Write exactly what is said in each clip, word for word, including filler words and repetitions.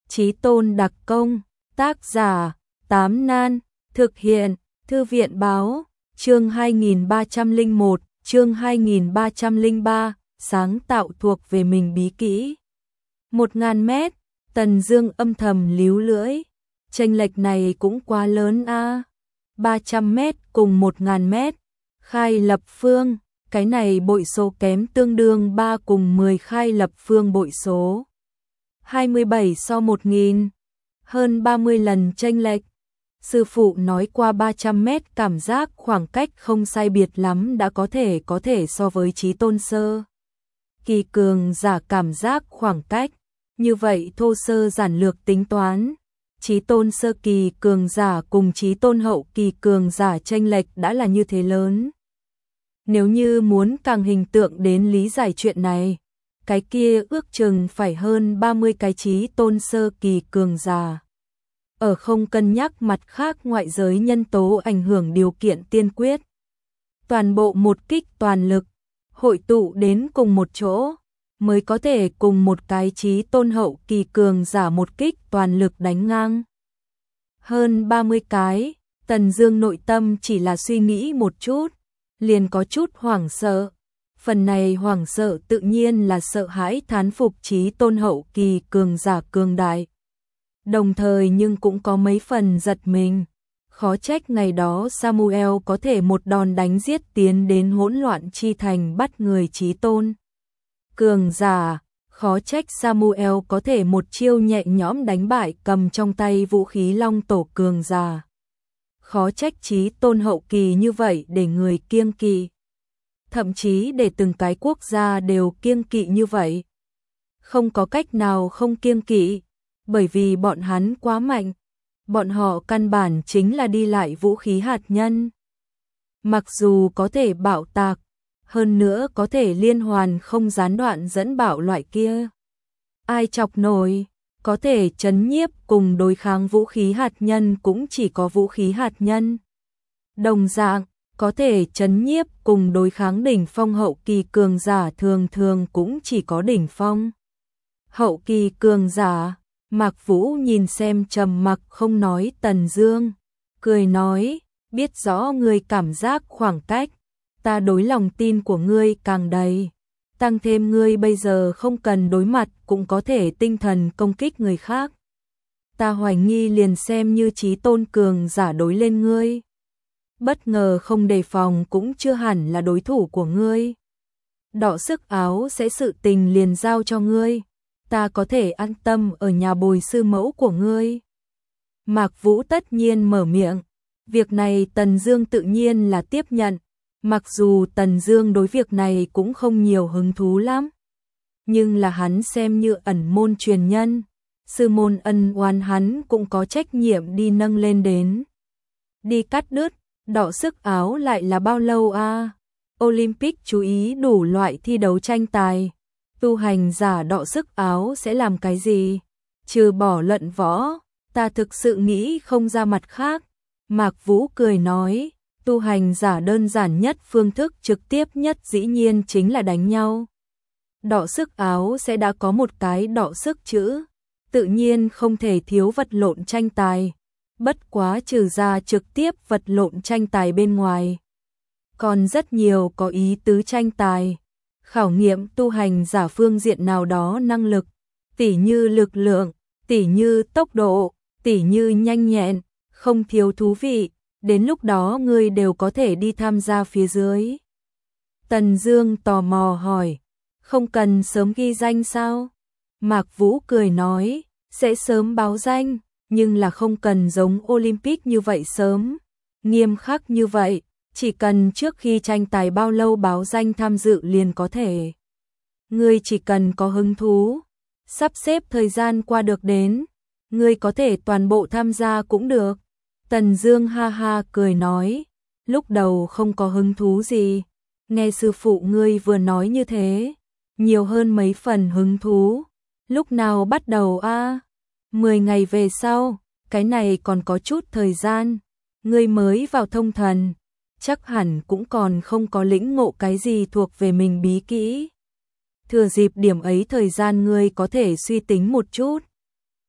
Chí Tôn đặc công, tác giả, Tám Nan, thực hiện, Thư viện báo, chương hai nghìn ba trăm lẻ một, chương hai nghìn ba trăm lẻ ba, sáng tạo thuộc về mình bí kỹ. Một ngàn mét, Tần Dương âm thầm líu lưỡi, chênh lệch này cũng quá lớn a. ba trăm mét cùng một ngàn mét, khai lập phương, cái này bội số kém tương đương ba cùng mười khai lập phương bội số. hai mươi bảy so một nghìn, hơn ba mươi lần chênh lệch. Sư phụ nói qua ba trăm mét cảm giác khoảng cách không sai biệt lắm đã có thể có thể so với Chí Tôn sơ kỳ cường giả cảm giác khoảng cách. Như vậy thô sơ giản lược tính toán, Chí Tôn sơ kỳ cường giả cùng Chí Tôn hậu kỳ cường giả chênh lệch đã là như thế lớn. Nếu như muốn càng hình tượng đến lý giải chuyện này, cái kia ước chừng phải hơn ba mươi cái Chí Tôn sơ kỳ cường giả. Ở không cân nhắc mặt khác ngoại giới nhân tố ảnh hưởng điều kiện tiên quyết. Toàn bộ một kích toàn lực, hội tụ đến cùng một chỗ, mới có thể cùng một cái Chí Tôn hậu kỳ cường giả một kích toàn lực đánh ngang. Hơn ba mươi cái, Tần Dương nội tâm chỉ là suy nghĩ một chút, liền có chút hoảng sợ. Phần này hoảng sợ tự nhiên là sợ hãi thán phục Chí Tôn hậu kỳ cường giả cường đại. Đồng thời nhưng cũng có mấy phần giật mình, khó trách ngày đó Samuel có thể một đòn đánh giết tiến đến hỗn loạn chi thành bắt người Chí Tôn cường giả, khó trách Samuel có thể một chiêu nhẹ nhõm đánh bại cầm trong tay vũ khí Long Tổ cường giả. Khó trách Chí Tôn hậu kỳ như vậy để người kiêng kỵ, thậm chí để từng cái quốc gia đều kiêng kỵ như vậy. Không có cách nào không kiêng kỵ, bởi vì bọn hắn quá mạnh, bọn họ căn bản chính là đi lại vũ khí hạt nhân. Mặc dù có thể bạo tạc, hơn nữa có thể liên hoàn không gián đoạn dẫn bạo loại kia. Ai chọc nổi, có thể chấn nhiếp cùng đối kháng vũ khí hạt nhân cũng chỉ có vũ khí hạt nhân. Đồng dạng, có thể chấn nhiếp cùng đối kháng đỉnh phong hậu kỳ cường giả thường thường cũng chỉ có đỉnh phong hậu kỳ cường giả. Mạc Vũ nhìn xem trầm mặc không nói Tần Dương, cười nói, biết rõ ngươi cảm giác khoảng cách, ta đối lòng tin của ngươi càng đầy, tăng thêm ngươi bây giờ không cần đối mặt cũng có thể tinh thần công kích người khác. Ta hoài nghi liền xem như Chí Tôn cường giả đối lên ngươi, bất ngờ không đề phòng cũng chưa hẳn là đối thủ của ngươi. Đọ sức áo sẽ sự tình liền giao cho ngươi, ta có thể an tâm ở nhà bồi sư mẫu của ngươi. Mạc Vũ tất nhiên mở miệng, việc này Tần Dương tự nhiên là tiếp nhận, mặc dù Tần Dương đối việc này cũng không nhiều hứng thú lắm, nhưng là hắn xem như ẩn môn truyền nhân, sư môn ân oán hắn cũng có trách nhiệm đi nâng lên đến. Đi cắt đứt, đọ sức áo lại là bao lâu a? À? Olympic chú ý đủ loại thi đấu tranh tài. Tu hành giả đọ sức áo sẽ làm cái gì? Trừ bỏ luận võ, ta thực sự nghĩ không ra mặt khác. Mạc Vũ cười nói, tu hành giả đơn giản nhất phương thức trực tiếp nhất dĩ nhiên chính là đánh nhau. Đọ sức áo sẽ đã có một cái đọ sức chữ, tự nhiên không thể thiếu vật lộn tranh tài. Bất quá trừ ra trực tiếp vật lộn tranh tài bên ngoài, còn rất nhiều có ý tứ tranh tài. Khảo nghiệm tu hành giả phương diện nào đó năng lực, tỉ như lực lượng, tỉ như tốc độ, tỉ như nhanh nhẹn, không thiếu thú vị, đến lúc đó ngươi đều có thể đi tham gia phía dưới. Tần Dương tò mò hỏi, không cần sớm ghi danh sao? Mạc Vũ cười nói, sẽ sớm báo danh, nhưng là không cần giống Olympic như vậy sớm, nghiêm khắc như vậy. Chỉ cần trước khi tranh tài bao lâu báo danh tham dự liền có thể. Ngươi chỉ cần có hứng thú, sắp xếp thời gian qua được đến, ngươi có thể toàn bộ tham gia cũng được. Tần Dương ha ha cười nói, lúc đầu không có hứng thú gì, nghe sư phụ ngươi vừa nói như thế, nhiều hơn mấy phần hứng thú. Lúc nào bắt đầu a? À? mười ngày về sau, cái này còn có chút thời gian, ngươi mới vào thông thần. Chắc hẳn cũng còn không có lĩnh ngộ cái gì thuộc về mình bí kỹ. Thừa dịp điểm ấy thời gian ngươi có thể suy tính một chút.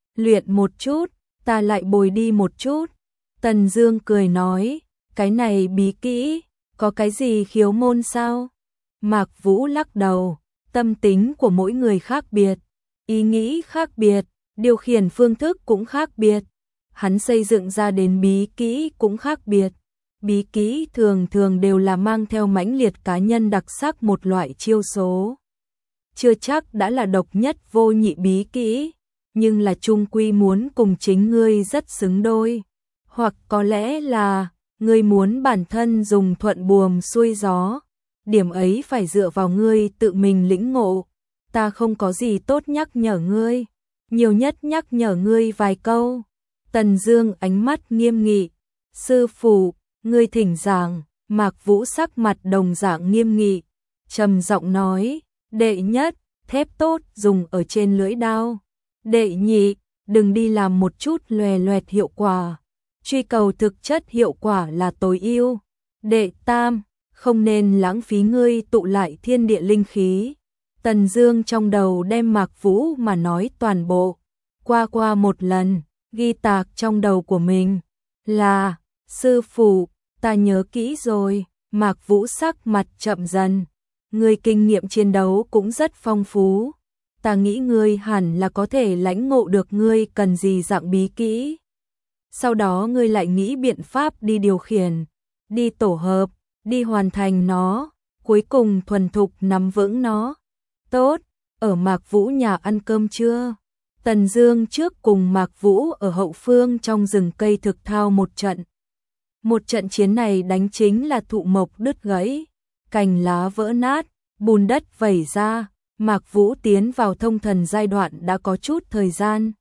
Luyện một chút, ta lại bồi đi một chút. Tần Dương cười nói, cái này bí kỹ, có cái gì khiếu môn sao? Mạc Vũ lắc đầu, tâm tính của mỗi người khác biệt, ý nghĩ khác biệt, điều khiển phương thức cũng khác biệt. Hắn xây dựng ra đến bí kỹ cũng khác biệt. Bí kỹ thường thường đều là mang theo mãnh liệt cá nhân đặc sắc một loại chiêu số. Chưa chắc đã là độc nhất vô nhị bí kỹ, nhưng là chung quy muốn cùng chính ngươi rất xứng đôi. Hoặc có lẽ là, ngươi muốn bản thân dùng thuận buồm xuôi gió. Điểm ấy phải dựa vào ngươi tự mình lĩnh ngộ. Ta không có gì tốt nhắc nhở ngươi, nhiều nhất nhắc nhở ngươi vài câu. Tần Dương ánh mắt nghiêm nghị, sư phụ, ngươi thỉnh giảng. Mạc Vũ sắc mặt đồng dạng nghiêm nghị, trầm giọng nói, đệ nhất, thép tốt dùng ở trên lưỡi đao. Đệ nhị, đừng đi làm một chút loè loẹt hiệu quả, truy cầu thực chất hiệu quả là tối ưu. Đệ tam, không nên lãng phí ngươi tụ lại thiên địa linh khí. Tần Dương trong đầu đem Mạc Vũ mà nói toàn bộ qua qua một lần, ghi tạc trong đầu của mình. Là, sư phụ, ta nhớ kỹ rồi. Mạc Vũ sắc mặt chậm dần, ngươi kinh nghiệm chiến đấu cũng rất phong phú. Ta nghĩ ngươi hẳn là có thể lãnh ngộ được ngươi cần gì dạng bí kỹ. Sau đó ngươi lại nghĩ biện pháp đi điều khiển, đi tổ hợp, đi hoàn thành nó, cuối cùng thuần thục nắm vững nó. Tốt, ở Mạc Vũ nhà ăn cơm chưa? Tần Dương trước cùng Mạc Vũ ở hậu phương trong rừng cây thực thao một trận. Một trận chiến này đánh chính là thụ mộc đứt gãy, cành lá vỡ nát, bùn đất vẩy ra. Mạc Vũ tiến vào thông thần giai đoạn đã có chút thời gian.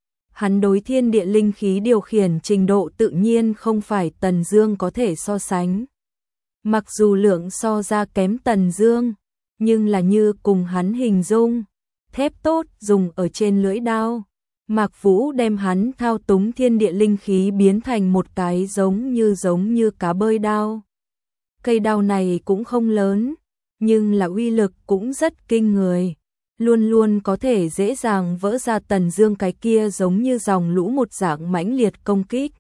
Hắn đối thiên địa linh khí điều khiển trình độ tự nhiên không phải Tần Dương có thể so sánh. Mặc dù lượng so ra kém Tần Dương, nhưng là như cùng hắn hình dung, thép tốt dùng ở trên lưỡi đao. Mạc Vũ đem hắn thao túng thiên địa linh khí biến thành một cái giống như giống như cá bơi đao. Cây đao này cũng không lớn, nhưng là uy lực cũng rất kinh người, luôn luôn có thể dễ dàng vỡ ra Tần Dương cái kia giống như dòng lũ một dạng mãnh liệt công kích.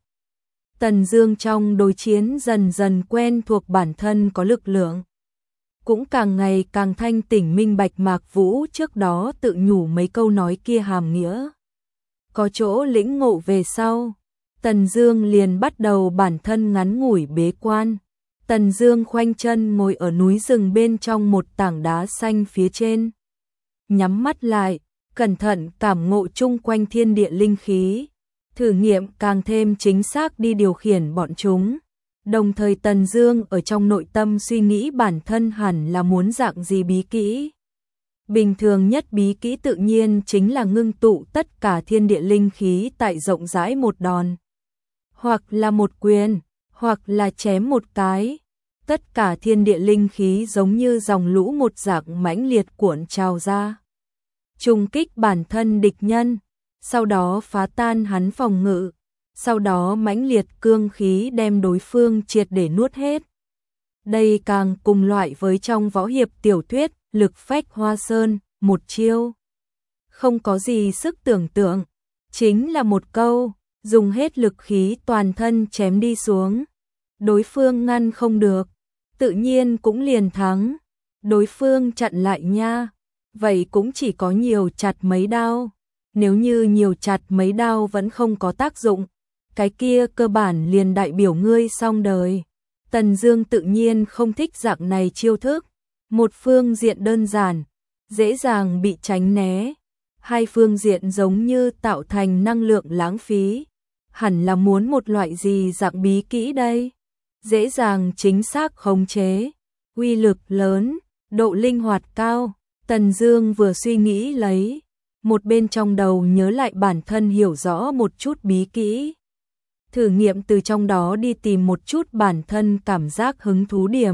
Tần Dương trong đối chiến dần dần quen thuộc bản thân có lực lượng, cũng càng ngày càng thanh tỉnh minh bạch Mạc Vũ trước đó tự nhủ mấy câu nói kia hàm nghĩa. Có chỗ lĩnh ngộ về sau, Tần Dương liền bắt đầu bản thân ngắn ngủi bế quan. Tần Dương khoanh chân ngồi ở núi rừng bên trong một tảng đá xanh phía trên, nhắm mắt lại, cẩn thận cảm ngộ chung quanh thiên địa linh khí, thử nghiệm càng thêm chính xác đi điều khiển bọn chúng. Đồng thời Tần Dương ở trong nội tâm suy nghĩ bản thân hẳn là muốn dạng gì bí kỹ. Bình thường nhất bí kỹ tự nhiên chính là ngưng tụ tất cả thiên địa linh khí tại rộng rãi một đòn, hoặc là một quyền, hoặc là chém một cái. Tất cả thiên địa linh khí giống như dòng lũ một dạng mãnh liệt cuộn trào ra, trùng kích bản thân địch nhân, sau đó phá tan hắn phòng ngự, sau đó mãnh liệt cương khí đem đối phương triệt để nuốt hết. Đây càng cùng loại với trong võ hiệp tiểu thuyết Lực Phách Hoa Sơn, một chiêu không có gì sức tưởng tượng, chính là một câu, dùng hết lực khí toàn thân chém đi xuống. Đối phương ngăn không được, tự nhiên cũng liền thắng. Đối phương chặn lại nha, vậy cũng chỉ có nhiều chặt mấy đao. Nếu như nhiều chặt mấy đao vẫn không có tác dụng, cái kia cơ bản liền đại biểu ngươi xong đời. Tần Dương tự nhiên không thích dạng này chiêu thức. Một phương diện đơn giản, dễ dàng bị tránh né. Hai phương diện giống như tạo thành năng lượng lãng phí. Hẳn là muốn một loại gì dạng bí kỹ đây? Dễ dàng chính xác khống chế, uy lực lớn, độ linh hoạt cao. Tần Dương vừa suy nghĩ lấy, một bên trong đầu nhớ lại bản thân hiểu rõ một chút bí kỹ, thử nghiệm từ trong đó đi tìm một chút bản thân cảm giác hứng thú điểm.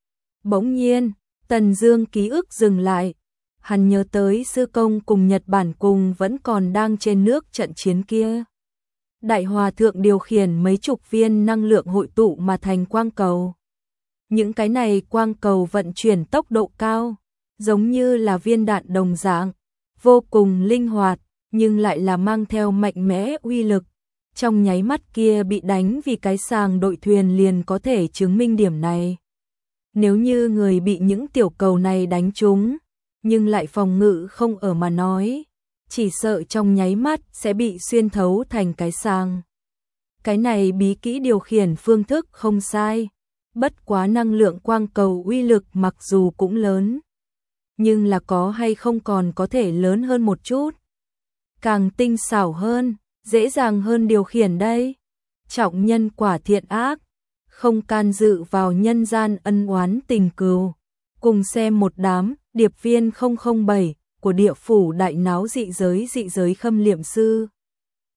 Bỗng nhiên, Tần Dương ký ức dừng lại, hắn nhớ tới sư công cùng Nhật Bản cùng vẫn còn đang trên nước trận chiến kia. Đại Hòa Thượng điều khiển mấy chục viên năng lượng hội tụ mà thành quang cầu. Những cái này quang cầu vận chuyển tốc độ cao, giống như là viên đạn đồng dạng, vô cùng linh hoạt, nhưng lại là mang theo mạnh mẽ uy lực. Trong nháy mắt kia bị đánh vì cái sàng đội thuyền liền có thể chứng minh điểm này. Nếu như người bị những tiểu cầu này đánh trúng, nhưng lại phòng ngự không ở mà nói, chỉ sợ trong nháy mắt sẽ bị xuyên thấu thành cái sàng. Cái này bí kỹ điều khiển phương thức không sai, bất quá năng lượng quang cầu uy lực mặc dù cũng lớn, nhưng là có hay không còn có thể lớn hơn một chút, càng tinh xảo hơn, dễ dàng hơn điều khiển đây. Trọng nhân quả thiện ác, không can dự vào nhân gian ân oán tình cừu. Cùng xem một đám điệp viên không không bảy của địa phủ đại náo dị giới dị giới khâm liệm sư.